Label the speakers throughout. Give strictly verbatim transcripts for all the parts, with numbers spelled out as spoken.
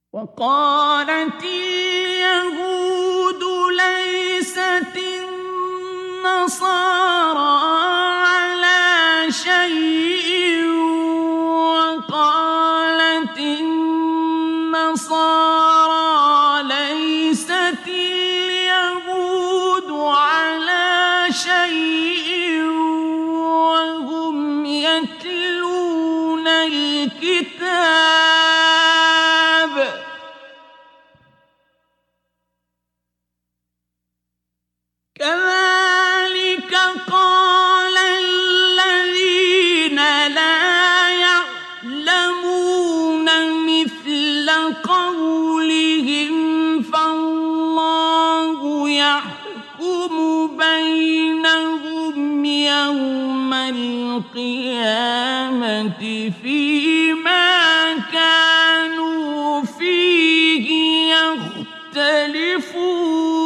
Speaker 1: وقالت اليهود ليست النصارى على شيء وقالت النصارى ليست اليهود على شيء وهم يتلون الكتاب كذلك قال الذين لا يعلمون مثل قولهم فالله يحكم بينهم يوم القيامة فيما كانوا فيه يختلفون.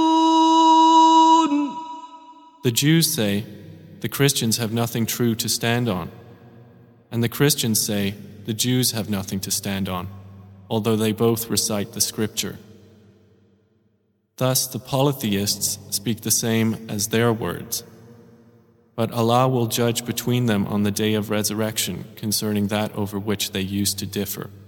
Speaker 2: The Jews say, the Christians have nothing true to stand on. And the Christians say, the Jews have nothing to stand on, although they both recite the scripture. Thus the polytheists speak the same as their words. But Allah will judge between them on the day of resurrection concerning that over which they used to differ.